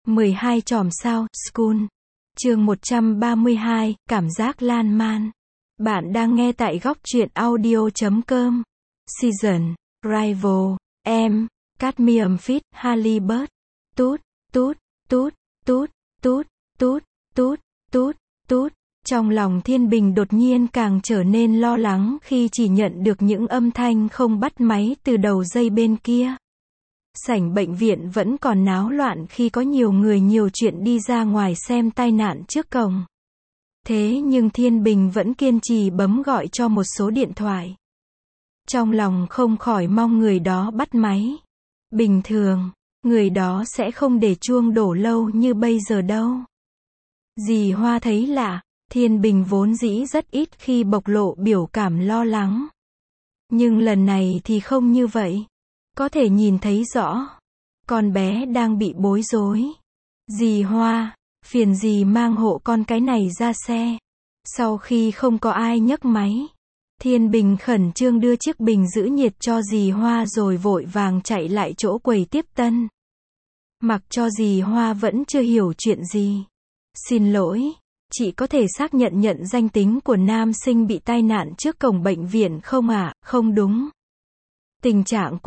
12 chòm sao, School. Chương 132, cảm giác lan man. Bạn đang nghe tại góc truyện audio.com. Season, Rival, M, Cadmium Fit, Halibut. Tút, tút, tút, tút, tút, tút, tút, tút, tút. Trong lòng Thiên Bình đột nhiên càng trở nên lo lắng khi chỉ nhận được những âm thanh không bắt máy từ đầu dây bên kia. Sảnh bệnh viện vẫn còn náo loạn khi có nhiều người nhiều chuyện đi ra ngoài xem tai nạn trước cổng. Thế nhưng Thiên Bình vẫn kiên trì bấm gọi cho một số điện thoại. Trong lòng không khỏi mong người đó bắt máy. Bình thường, người đó sẽ không để chuông đổ lâu như bây giờ đâu. Dì Hoa thấy lạ, Thiên Bình vốn dĩ rất ít khi bộc lộ biểu cảm lo lắng. Nhưng lần này thì không như vậy. Có thể nhìn thấy rõ. Con bé đang bị bối rối. Dì Hoa, phiền dì mang hộ con cái này ra xe. Sau khi không có ai nhấc máy, Thiên Bình khẩn trương đưa chiếc bình giữ nhiệt cho dì Hoa rồi vội vàng chạy lại chỗ quầy tiếp tân. Mặc cho dì Hoa vẫn chưa hiểu chuyện gì. Xin lỗi, chị có thể xác nhận danh tính của nam sinh bị tai nạn trước cổng bệnh viện không ạ? Không đúng. Tình trạng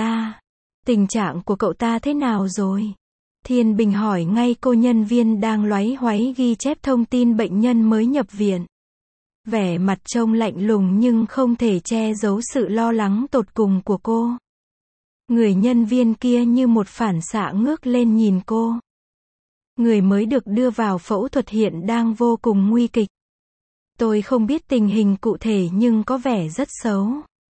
của cậu ta thế nào rồi? Thiên Bình hỏi ngay cô nhân viên đang loáy hoáy ghi chép thông tin bệnh nhân mới nhập viện. Vẻ mặt trông lạnh lùng nhưng không thể che giấu sự lo lắng tột cùng của cô. Người nhân viên kia như một phản xạ ngước lên nhìn cô. Người mới được đưa vào phẫu thuật hiện đang vô cùng nguy kịch. Tôi không biết tình hình cụ thể nhưng có vẻ rất xấu.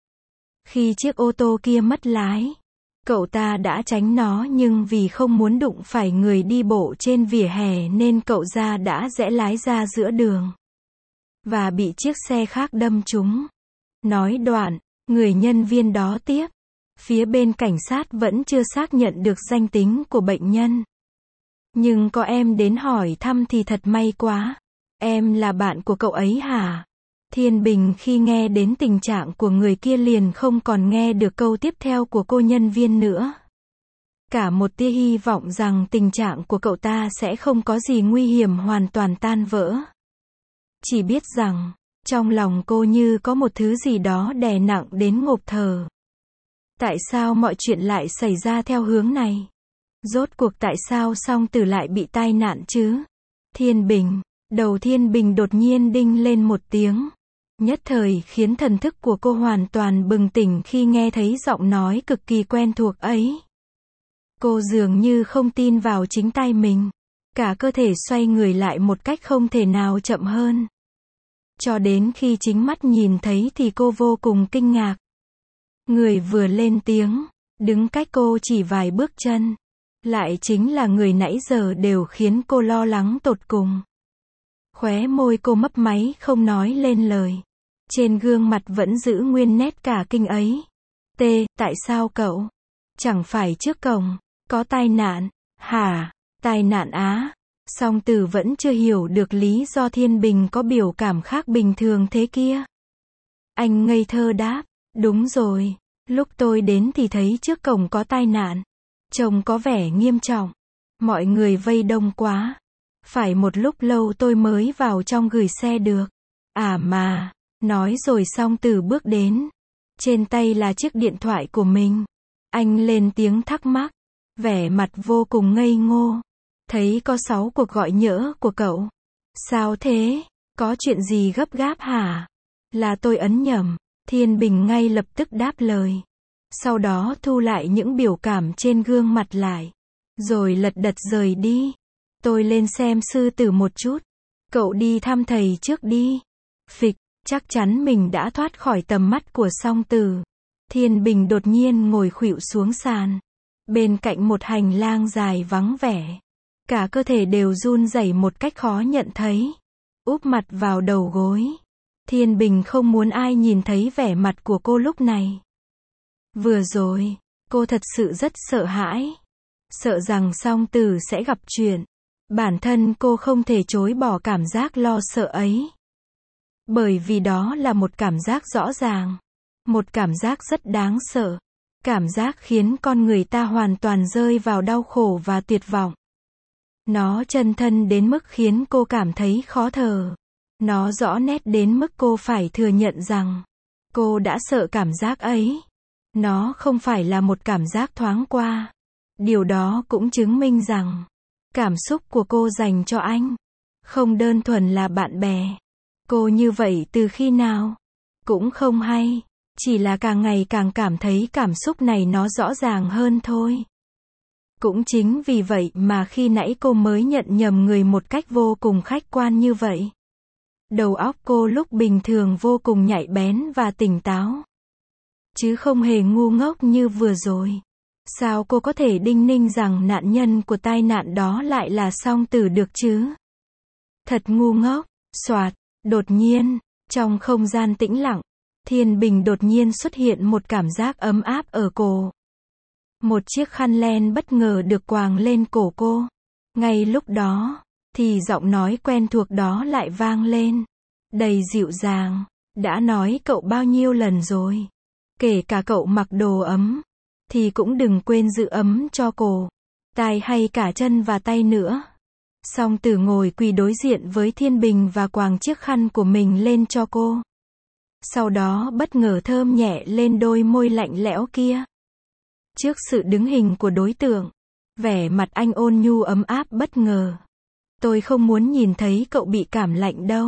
Khi chiếc ô tô kia mất lái, cậu ta đã tránh nó nhưng vì không muốn đụng phải người đi bộ trên vỉa hè nên cậu ta đã rẽ lái ra giữa đường. Và bị chiếc xe khác đâm trúng. Nói đoạn, người nhân viên đó tiếp. Phía bên cảnh sát vẫn chưa xác nhận được danh tính của bệnh nhân. Nhưng có em đến hỏi thăm thì thật may quá. Em là bạn của cậu ấy hả? Thiên Bình khi nghe đến tình trạng của người kia liền không còn nghe được câu tiếp theo của cô nhân viên nữa. Cả một tia hy vọng rằng tình trạng của cậu ta sẽ không có gì nguy hiểm hoàn toàn tan vỡ. Chỉ biết rằng, trong lòng cô như có một thứ gì đó đè nặng đến ngộp thở. Tại sao mọi chuyện lại xảy ra theo hướng này? Rốt cuộc tại sao Song Tử lại bị tai nạn chứ? Thiên Bình, đầu Thiên Bình đột nhiên đinh lên một tiếng. Nhất thời khiến thần thức của cô hoàn toàn bừng tỉnh khi nghe thấy giọng nói cực kỳ quen thuộc ấy. Cô dường như không tin vào chính tai mình. Cả cơ thể xoay người lại một cách không thể nào chậm hơn. Cho đến khi chính mắt nhìn thấy thì cô vô cùng kinh ngạc. Người vừa lên tiếng, đứng cách cô chỉ vài bước chân, lại chính là người nãy giờ đều khiến cô lo lắng tột cùng. Khóe môi cô mấp máy không nói lên lời. Trên gương mặt vẫn giữ nguyên nét cả kinh ấy. Tại sao cậu? Chẳng phải trước cổng có tai nạn, hả? Tai nạn á? Song Tử vẫn chưa hiểu được lý do Thiên Bình có biểu cảm khác bình thường thế kia. Anh ngây thơ đáp, đúng rồi, lúc tôi đến thì thấy trước cổng có tai nạn. Trông có vẻ nghiêm trọng. Mọi người vây đông quá. Phải một lúc lâu tôi mới vào trong gửi xe được. À mà, nói rồi Song Tử bước đến. Trên tay là chiếc điện thoại của mình. Anh lên tiếng thắc mắc. Vẻ mặt vô cùng ngây ngô. Thấy có 6 cuộc gọi nhỡ của cậu. Sao thế? Có chuyện gì gấp gáp hả? Là tôi ấn nhầm. Thiên Bình ngay lập tức đáp lời. Sau đó thu lại những biểu cảm trên gương mặt lại. Rồi lật đật rời đi. Tôi lên xem sư tử một chút. Cậu đi thăm thầy trước đi. Phịch, chắc chắn mình đã thoát khỏi tầm mắt của Song Tử. Thiên Bình đột nhiên ngồi khuỵu xuống sàn. Bên cạnh một hành lang dài vắng vẻ. Cả cơ thể đều run rẩy một cách khó nhận thấy. Úp mặt vào đầu gối. Thiên Bình không muốn ai nhìn thấy vẻ mặt của cô lúc này. Vừa rồi, cô thật sự rất sợ hãi. Sợ rằng Song Tử sẽ gặp chuyện. Bản thân cô không thể chối bỏ cảm giác lo sợ ấy. Bởi vì đó là một cảm giác rõ ràng. Một cảm giác rất đáng sợ. Cảm giác khiến con người ta hoàn toàn rơi vào đau khổ và tuyệt vọng. Nó chân thân đến mức khiến cô cảm thấy khó thở. Nó rõ nét đến mức cô phải thừa nhận rằng cô đã sợ cảm giác ấy. Nó không phải là một cảm giác thoáng qua. Điều đó cũng chứng minh rằng cảm xúc của cô dành cho anh không đơn thuần là bạn bè. Cô như vậy từ khi nào? Cũng không hay. Chỉ là càng ngày càng cảm thấy cảm xúc này nó rõ ràng hơn thôi. Cũng chính vì vậy mà khi nãy cô mới nhận nhầm người một cách vô cùng khách quan như vậy. Đầu óc cô lúc bình thường vô cùng nhạy bén và tỉnh táo. Chứ không hề ngu ngốc như vừa rồi. Sao cô có thể đinh ninh rằng nạn nhân của tai nạn đó lại là Song Tử được chứ? Thật ngu ngốc. Soạt, đột nhiên, trong không gian tĩnh lặng, Thiên Bình đột nhiên xuất hiện một cảm giác ấm áp ở cổ. Một chiếc khăn len bất ngờ được quàng lên cổ cô. Ngay lúc đó, thì giọng nói quen thuộc đó lại vang lên. Đầy dịu dàng. Đã nói cậu bao nhiêu lần rồi. Kể cả cậu mặc đồ ấm, thì cũng đừng quên giữ ấm cho cổ, tai hay cả chân và tay nữa. Song Tử ngồi quỳ đối diện với Thiên Bình và quàng chiếc khăn của mình lên cho cô. Sau đó bất ngờ thơm nhẹ lên đôi môi lạnh lẽo kia. Trước sự đứng hình của đối tượng, vẻ mặt anh ôn nhu ấm áp bất ngờ. Tôi không muốn nhìn thấy cậu bị cảm lạnh đâu.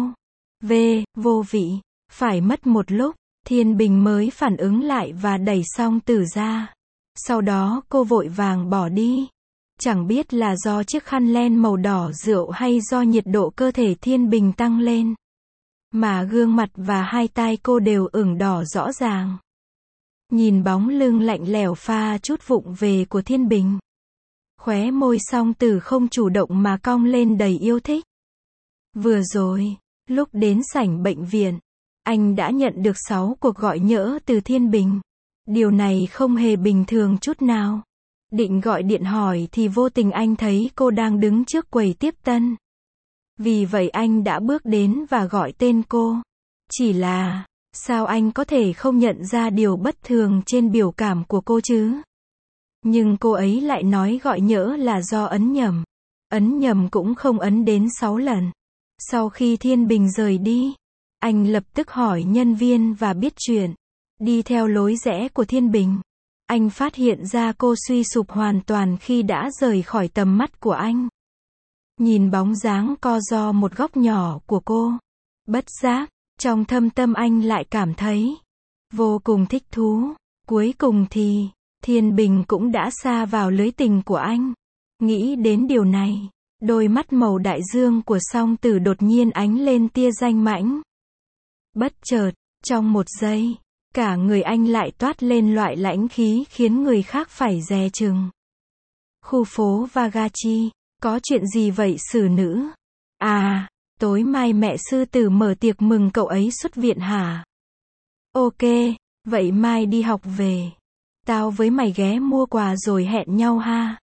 Vô vị. Phải mất một lúc, Thiên Bình mới phản ứng lại và đẩy Song Tử ra. Sau đó cô vội vàng bỏ đi. Chẳng biết là do chiếc khăn len màu đỏ rượu hay do nhiệt độ cơ thể Thiên Bình tăng lên, mà gương mặt và hai tai cô đều ửng đỏ rõ ràng. Nhìn bóng lưng lạnh lẽo pha chút vụng về của Thiên Bình, khóe môi Song Tử không chủ động mà cong lên đầy yêu thích. Vừa rồi, lúc đến sảnh bệnh viện, anh đã nhận được 6 cuộc gọi nhỡ từ Thiên Bình. Điều này không hề bình thường chút nào. Định gọi điện hỏi thì vô tình anh thấy cô đang đứng trước quầy tiếp tân. Vì vậy anh đã bước đến và gọi tên cô. Chỉ là, sao anh có thể không nhận ra điều bất thường trên biểu cảm của cô chứ? Nhưng cô ấy lại nói gọi nhỡ là do ấn nhầm. Ấn nhầm cũng không ấn đến 6 lần. Sau khi Thiên Bình rời đi, anh lập tức hỏi nhân viên và biết chuyện. Đi theo lối rẽ của Thiên Bình, anh phát hiện ra cô suy sụp hoàn toàn khi đã rời khỏi tầm mắt của anh. Nhìn bóng dáng co ro một góc nhỏ của cô, bất giác, trong thâm tâm anh lại cảm thấy vô cùng thích thú. Cuối cùng thì, Thiên Bình cũng đã sa vào lưới tình của anh. Nghĩ đến điều này, đôi mắt màu đại dương của Song Tử đột nhiên ánh lên tia danh mãnh. Bất chợt, trong một giây, cả người anh lại toát lên loại lãnh khí khiến người khác phải dè chừng. Khu phố Vagachi, có chuyện gì vậy xử nữ? À, tối mai mẹ sư tử mở tiệc mừng cậu ấy xuất viện hả? Ok, vậy mai đi học về, tao với mày ghé mua quà rồi hẹn nhau ha.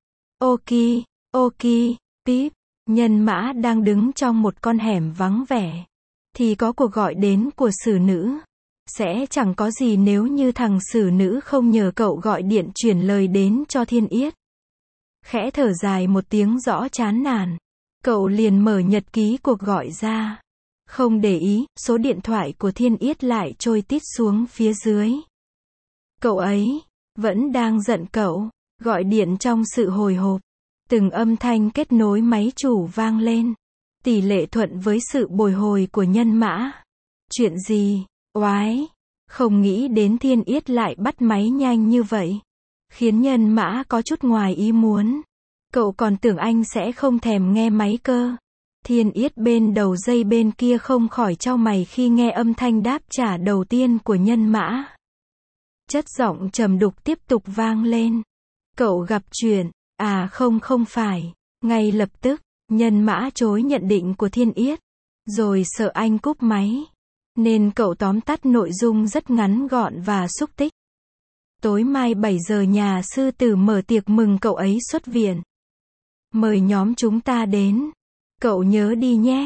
Ok, Pip. Nhân Mã đang đứng trong một con hẻm vắng vẻ, thì có cuộc gọi đến của xử nữ. Sẽ chẳng có gì nếu như thằng xử nữ không nhờ cậu gọi điện chuyển lời đến cho Thiên Yết. Khẽ thở dài một tiếng rõ chán nản, cậu liền mở nhật ký cuộc gọi ra. Không để ý, số điện thoại của Thiên Yết lại trôi tít xuống phía dưới. Cậu ấy vẫn đang giận cậu, gọi điện trong sự hồi hộp. Từng âm thanh kết nối máy chủ vang lên, tỷ lệ thuận với sự bồi hồi của Nhân Mã. Chuyện gì? Oái, không nghĩ đến Thiên Yết lại bắt máy nhanh như vậy, khiến Nhân Mã có chút ngoài ý muốn. Cậu còn tưởng anh sẽ không thèm nghe máy cơ. Thiên Yết bên đầu dây bên kia không khỏi chau mày khi nghe âm thanh đáp trả đầu tiên của Nhân Mã. Chất giọng trầm đục tiếp tục vang lên. Cậu gặp chuyện, à không phải. Ngay lập tức, Nhân Mã chối nhận định của Thiên Yết, rồi sợ anh cúp máy, nên cậu tóm tắt nội dung rất ngắn gọn và xúc tích. Tối mai 7 giờ nhà sư tử mở tiệc mừng cậu ấy xuất viện. Mời nhóm chúng ta đến. Cậu nhớ đi nhé.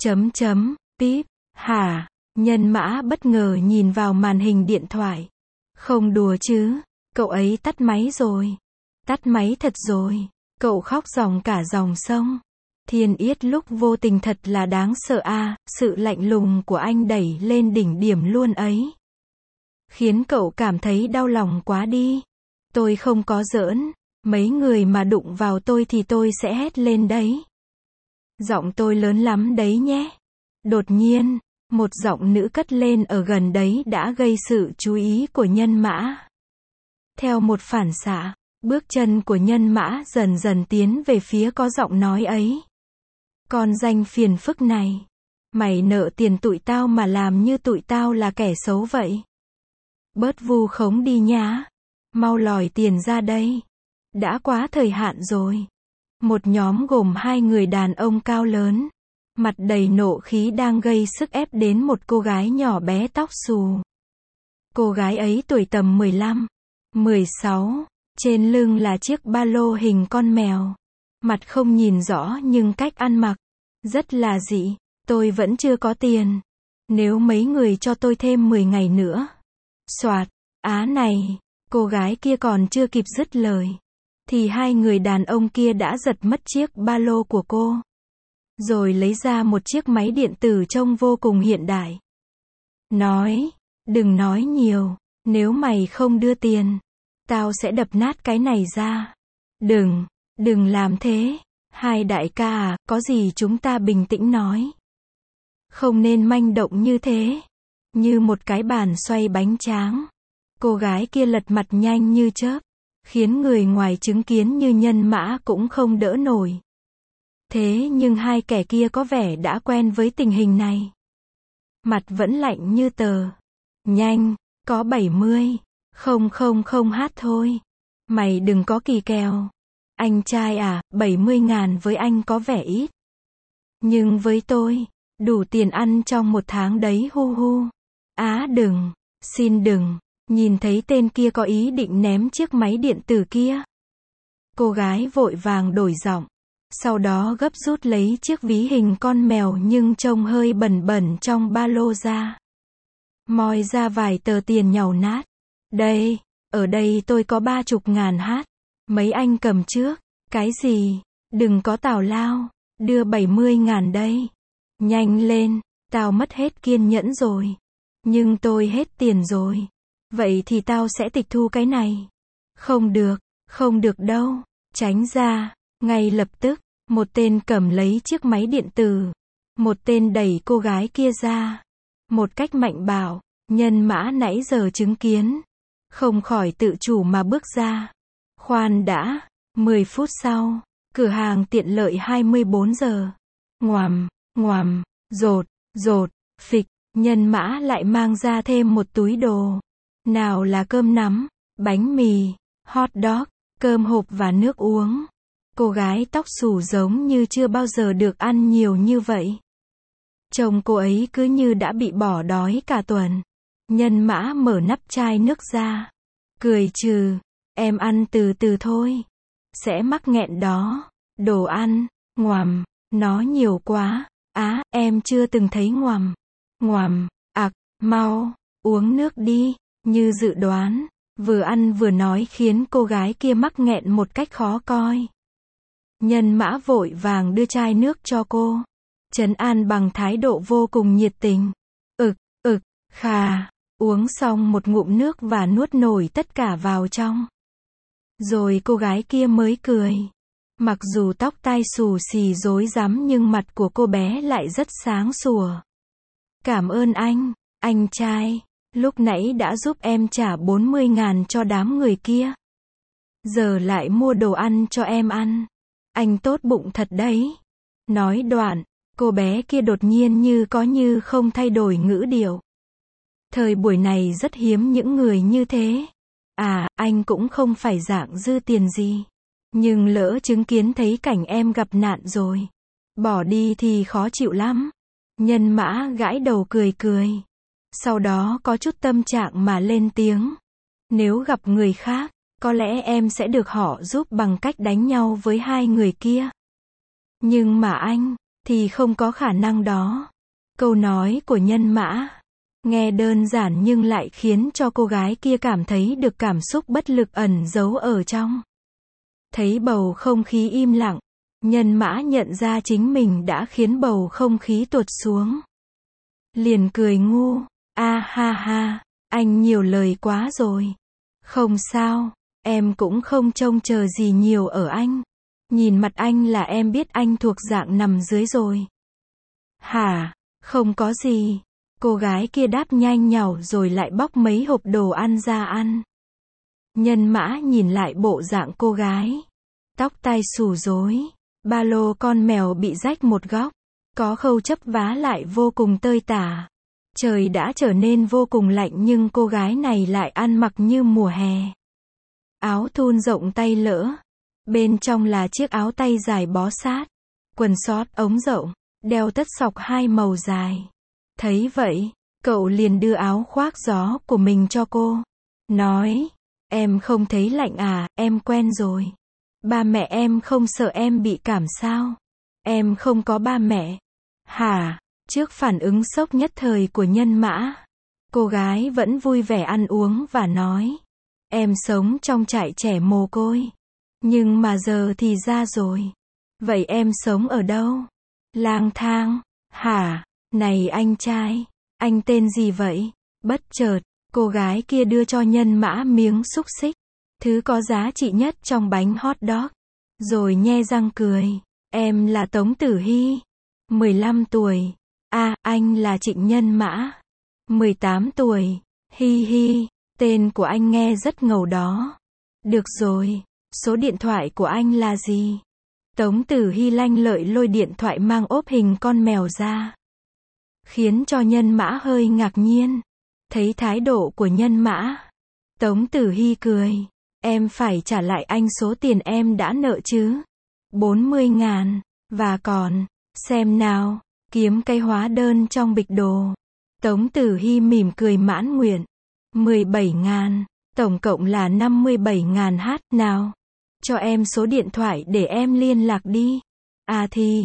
Pip. Hả? Nhân Mã bất ngờ nhìn vào màn hình điện thoại. Không đùa chứ, cậu ấy tắt máy rồi. Tắt máy thật rồi. Cậu khóc ròng cả dòng sông. Thiên Yết lúc vô tình thật là đáng sợ a, sự lạnh lùng của anh đẩy lên đỉnh điểm luôn ấy. Khiến cậu cảm thấy đau lòng quá đi. Tôi không có giỡn, mấy người mà đụng vào tôi thì tôi sẽ hét lên đấy. Giọng tôi lớn lắm đấy nhé. Đột nhiên, một giọng nữ cất lên ở gần đấy đã gây sự chú ý của Nhân Mã. Theo một phản xạ, bước chân của Nhân Mã dần dần tiến về phía có giọng nói ấy. Con danh phiền phức này, mày nợ tiền tụi tao mà làm như tụi tao là kẻ xấu vậy. Bớt vu khống đi nhá. Mau lòi tiền ra đây. Đã quá thời hạn rồi. Một nhóm gồm 2 người đàn ông cao lớn, mặt đầy nộ khí đang gây sức ép đến một cô gái nhỏ bé tóc xù. Cô gái ấy tuổi tầm 15, 16, trên lưng là chiếc ba lô hình con mèo. Mặt không nhìn rõ nhưng cách ăn mặc rất là dị. Tôi vẫn chưa có tiền. Nếu mấy người cho tôi thêm 10 ngày nữa. Soạt, này, cô gái kia còn chưa kịp dứt lời, thì 2 người đàn ông kia đã giật mất chiếc ba lô của cô. Rồi lấy ra một chiếc máy điện tử trông vô cùng hiện đại. Nói, đừng nói nhiều, nếu mày không đưa tiền, tao sẽ đập nát cái này ra. Đừng làm thế. Hai đại ca à, có gì chúng ta bình tĩnh nói. Không nên manh động như thế. Như một cái bàn xoay bánh tráng. Cô gái kia lật mặt nhanh như chớp, khiến người ngoài chứng kiến như Nhân Mã cũng không đỡ nổi. Thế nhưng hai kẻ kia có vẻ đã quen với tình hình này. Mặt vẫn lạnh như tờ. Nhanh, có 70. Không hát thôi. Mày đừng có kỳ kèo. Anh trai à, 70.000 với anh có vẻ ít. Nhưng với tôi, đủ tiền ăn trong một tháng đấy hu hu. Đừng, xin đừng. Nhìn thấy tên kia có ý định ném chiếc máy điện tử kia. Cô gái vội vàng đổi giọng. Sau đó gấp rút lấy chiếc ví hình con mèo nhưng trông hơi bẩn bẩn trong ba lô ra. Moi ra vài tờ tiền nhàu nát. Đây, ở đây tôi có 30.000 hát. Mấy anh cầm trước. Cái gì? Đừng có tào lao. Đưa 70.000 đây. Nhanh lên, tao mất hết kiên nhẫn rồi. Nhưng tôi hết tiền rồi. Vậy thì tao sẽ tịch thu cái này. Không được đâu. Tránh ra. Ngay lập tức, một tên cầm lấy chiếc máy điện tử. Một tên đẩy cô gái kia ra. Một cách mạnh bạo, Nhân Mã nãy giờ chứng kiến. Không khỏi tự chủ mà bước ra. Khoan đã, 10 phút sau, cửa hàng tiện lợi 24 giờ. Ngoàm, rột, phịch, Nhân Mã lại mang ra thêm một túi đồ. Nào là cơm nắm, bánh mì, hot dog, cơm hộp và nước uống. Cô gái tóc xù giống như chưa bao giờ được ăn nhiều như vậy. Trông cô ấy cứ như đã bị bỏ đói cả tuần. Nhân Mã mở nắp chai nước ra. Cười trừ, em ăn từ từ thôi. Sẽ mắc nghẹn đó. Đồ ăn, ngoàm, nó nhiều quá. Em chưa từng thấy ngoàm, mau, uống nước đi. Như dự đoán, vừa ăn vừa nói khiến cô gái kia mắc nghẹn một cách khó coi. Nhân Mã vội vàng đưa chai nước cho cô. Trấn an bằng thái độ vô cùng nhiệt tình. Khà, uống xong một ngụm nước và nuốt nổi tất cả vào trong. Rồi cô gái kia mới cười. Mặc dù tóc tai xù xì rối rắm nhưng mặt của cô bé lại rất sáng sủa. Cảm ơn anh trai. Lúc nãy đã giúp em trả 40.000 cho đám người kia. Giờ lại mua đồ ăn cho em ăn. Anh tốt bụng thật đấy. Nói đoạn, cô bé kia đột nhiên như có như không thay đổi ngữ điệu. Thời buổi này rất hiếm những người như thế. Anh cũng không phải dạng dư tiền gì. Nhưng lỡ chứng kiến thấy cảnh em gặp nạn rồi. Bỏ đi thì khó chịu lắm. Nhân Mã gãi đầu cười. Sau đó có chút tâm trạng mà lên tiếng. Nếu gặp người khác, có lẽ em sẽ được họ giúp bằng cách đánh nhau với 2 người kia. Nhưng mà anh, thì không có khả năng đó. Câu nói của Nhân Mã, nghe đơn giản nhưng lại khiến cho cô gái kia cảm thấy được cảm xúc bất lực ẩn giấu ở trong. Thấy bầu không khí im lặng, Nhân Mã nhận ra chính mình đã khiến bầu không khí tuột xuống. Liền cười ngu, a ha ha, anh nhiều lời quá rồi. Không sao, em cũng không trông chờ gì nhiều ở anh. Nhìn mặt anh là em biết anh thuộc dạng nằm dưới rồi. Hả, không có gì. Cô gái kia đáp nhanh nhảu rồi lại bóc mấy hộp đồ ăn ra ăn. Nhân Mã nhìn lại bộ dạng cô gái. Tóc tai xù rối, ba lô con mèo bị rách một góc, có khâu chấp vá lại vô cùng tơi tả. Trời đã trở nên vô cùng lạnh nhưng cô gái này lại ăn mặc như mùa hè. Áo thun rộng tay lỡ, bên trong là chiếc áo tay dài bó sát, quần sót ống rộng, đeo tất sọc hai màu dài. Thấy vậy, cậu liền đưa áo khoác gió của mình cho cô. Nói, em không thấy lạnh à, em quen rồi. Ba mẹ em không sợ em bị cảm sao? Em không có ba mẹ. Hả? Trước phản ứng sốc nhất thời của Nhân Mã, cô gái vẫn vui vẻ ăn uống và nói, em sống trong trại trẻ mồ côi. Nhưng mà giờ thì ra rồi. Vậy em sống ở đâu? Lang thang. Hả? Này anh trai, anh tên gì vậy? Bất chợt, cô gái kia đưa cho Nhân Mã miếng xúc xích, thứ có giá trị nhất trong bánh hot dog. Rồi nhe răng cười, em là Tống Tử Hy, 15 tuổi. Anh là Trịnh Nhân Mã, 18 tuổi. Hi hi, tên của anh nghe rất ngầu đó. Được rồi, số điện thoại của anh là gì? Tống Tử Hy lanh lợi lôi điện thoại mang ốp hình con mèo ra. Khiến cho Nhân Mã hơi ngạc nhiên. Thấy thái độ của Nhân Mã, Tống Tử Hy cười. Em phải trả lại anh số tiền em đã nợ chứ. 40.000. Và còn, xem nào, kiếm cái hóa đơn trong bịch đồ. Tống Tử Hy mỉm cười mãn nguyện. 17.000. Tổng cộng là 57.000 hát. Nào, cho em số điện thoại để em liên lạc đi. Thì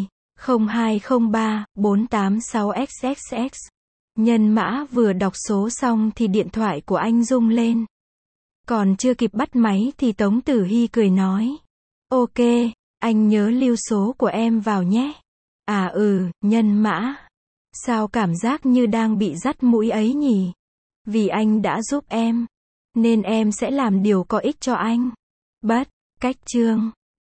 0203 486 XXX. Nhân Mã vừa đọc số xong thì điện thoại của anh rung lên. Còn chưa kịp bắt máy thì Tống Tử Hy cười nói, ok, anh nhớ lưu số của em vào nhé. Nhân Mã. Sao cảm giác như đang bị dắt mũi ấy nhỉ? Vì anh đã giúp em, nên em sẽ làm điều có ích cho anh. Bất cách chương.